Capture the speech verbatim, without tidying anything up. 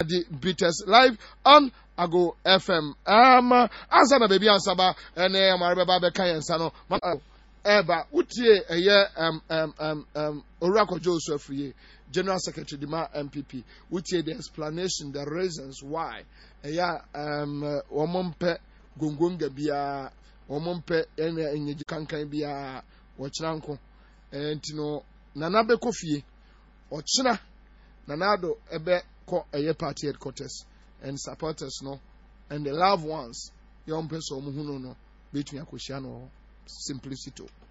Adi Beaters live on Ago F M. Um, Answer na baby ansaba ene amare baba be kan yansa no. Eba utie eye um um um um Oracle Joseph Afriye, General Secretary Dima M P P. Utie the explanation, the reasons why. Eya um omompe gongonga bia omompe ene enyeji kankan bia wochiranko. Entino nana be kofie. Ochina nanado ebe ko eye party headquarters and supporters no and the loved ones young person omuhuno no between akoshia no simplicity.